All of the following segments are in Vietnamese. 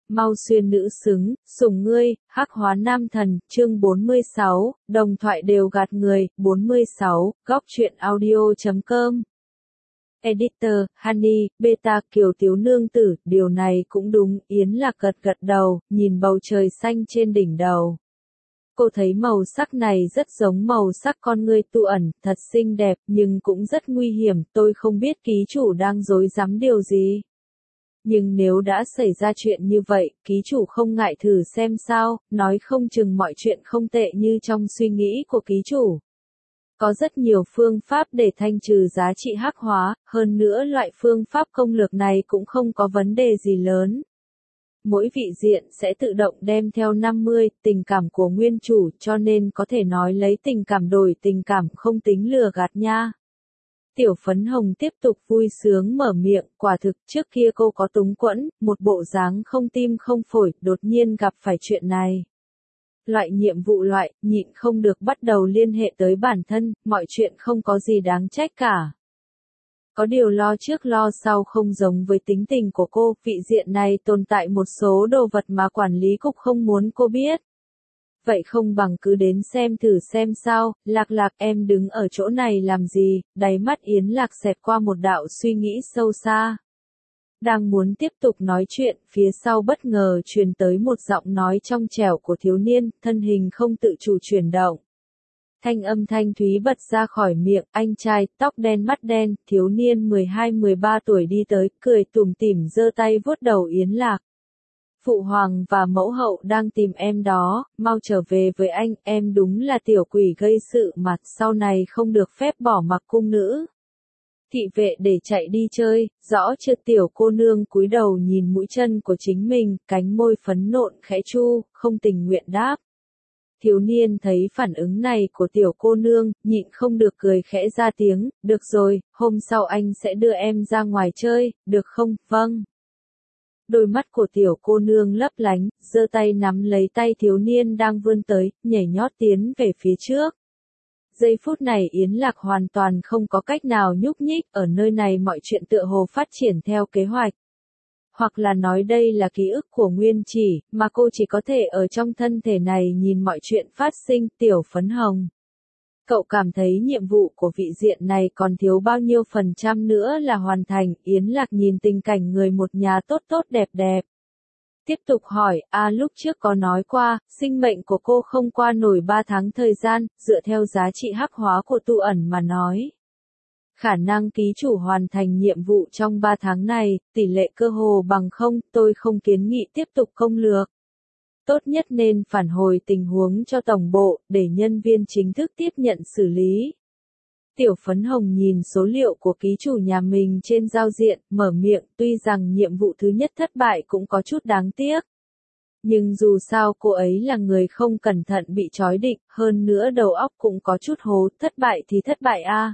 Mau xuyên nữ xứng, sủng ngươi, hắc hóa nam thần, chương 46, đồng thoại đều gạt người, 46, góc truyện audio.com. Editor, Honey, Beta Kiều Tiếu nương tử, điều này cũng đúng, Yến Lạc gật gật đầu, nhìn bầu trời xanh trên đỉnh đầu. Cô thấy màu sắc này rất giống màu sắc con ngươi Tu Ẩn, thật xinh đẹp, nhưng cũng rất nguy hiểm, tôi không biết ký chủ đang rối rắm điều gì. Nhưng nếu đã xảy ra chuyện như vậy, ký chủ không ngại thử xem sao, nói không chừng mọi chuyện không tệ như trong suy nghĩ của ký chủ. Có rất nhiều phương pháp để thanh trừ giá trị hắc hóa, hơn nữa loại phương pháp công lược này cũng không có vấn đề gì lớn. Mỗi vị diện sẽ tự động đem theo 50 tình cảm của nguyên chủ, cho nên có thể nói lấy tình cảm đổi tình cảm không tính lừa gạt nha. Tiểu phấn hồng tiếp tục vui sướng mở miệng, quả thực trước kia cô có túng quẫn, một bộ dáng không tim không phổi, đột nhiên gặp phải chuyện này. Loại nhiệm vụ nhịn không được bắt đầu liên hệ tới bản thân, mọi chuyện không có gì đáng trách cả. Có điều lo trước lo sau không giống với tính tình của cô, vị diện này tồn tại một số đồ vật mà quản lý cục không muốn cô biết. Vậy không bằng cứ đến xem thử xem sao, Lạc Lạc em đứng ở chỗ này làm gì, đáy mắt Yến Lạc xẹt qua một đạo suy nghĩ sâu xa. Đang muốn tiếp tục nói chuyện, phía sau bất ngờ truyền tới một giọng nói trong trẻo của thiếu niên, thân hình không tự chủ chuyển động. Thanh âm thanh thúy bật ra khỏi miệng, anh trai, tóc đen mắt đen, thiếu niên 12-13 tuổi đi tới, cười tủm tỉm giơ tay vuốt đầu Yến Lạc. Phụ hoàng và mẫu hậu đang tìm em đó, mau trở về với anh, em đúng là tiểu quỷ gây sự mà, sau này không được phép bỏ mặc cung nữ. Thị vệ để chạy đi chơi, rõ chưa tiểu cô nương cúi đầu nhìn mũi chân của chính mình, cánh môi phấn nộn khẽ chu, không tình nguyện đáp. Thiếu niên thấy phản ứng này của tiểu cô nương, nhịn không được cười khẽ ra tiếng, được rồi, hôm sau anh sẽ đưa em ra ngoài chơi, được không, vâng. Đôi mắt của tiểu cô nương lấp lánh, giơ tay nắm lấy tay thiếu niên đang vươn tới, nhảy nhót tiến về phía trước. Giây phút này Yến Lạc hoàn toàn không có cách nào nhúc nhích, ở nơi này mọi chuyện tựa hồ phát triển theo kế hoạch. Hoặc là nói đây là ký ức của Nguyên Chỉ, mà cô chỉ có thể ở trong thân thể này nhìn mọi chuyện phát sinh, tiểu phấn hồng. Cậu cảm thấy nhiệm vụ của vị diện này còn thiếu bao nhiêu % nữa là hoàn thành, Yến Lạc nhìn tình cảnh người một nhà tốt tốt đẹp đẹp. Tiếp tục hỏi, lúc trước có nói qua, sinh mệnh của cô không qua nổi 3 tháng thời gian, dựa theo giá trị hắc hóa của Tu Ẩn mà nói. Khả năng ký chủ hoàn thành nhiệm vụ trong 3 tháng này, tỷ lệ cơ hồ bằng không, tôi không kiến nghị tiếp tục công lược. Tốt nhất nên phản hồi tình huống cho tổng bộ, để nhân viên chính thức tiếp nhận xử lý. Tiểu phấn hồng nhìn số liệu của ký chủ nhà mình trên giao diện, mở miệng, tuy rằng nhiệm vụ thứ nhất thất bại cũng có chút đáng tiếc. Nhưng dù sao cô ấy là người không cẩn thận bị trói định, hơn nữa đầu óc cũng có chút hố, thất bại thì thất bại a.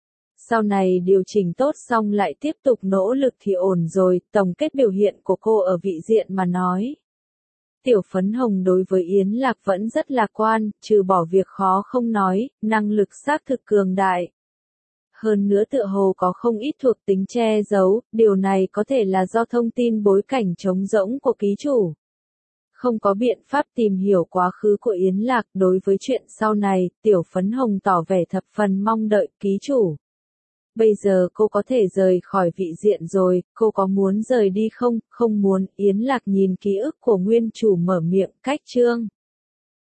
Sau này điều chỉnh tốt xong lại tiếp tục nỗ lực thì ổn rồi, tổng kết biểu hiện của cô ở vị diện mà nói. Tiểu phấn hồng đối với Yến Lạc vẫn rất lạc quan, trừ bỏ việc khó không nói, năng lực xác thực cường đại. Hơn nữa tựa hồ có không ít thuộc tính che giấu, điều này có thể là do thông tin bối cảnh trống rỗng của ký chủ. Không có biện pháp tìm hiểu quá khứ của Yến Lạc, đối với chuyện sau này, tiểu phấn hồng tỏ vẻ thập phần mong đợi ký chủ. Bây giờ cô có thể rời khỏi vị diện rồi, cô có muốn rời đi không? Không muốn, Yến Lạc nhìn ký ức của nguyên chủ mở miệng, cách chương.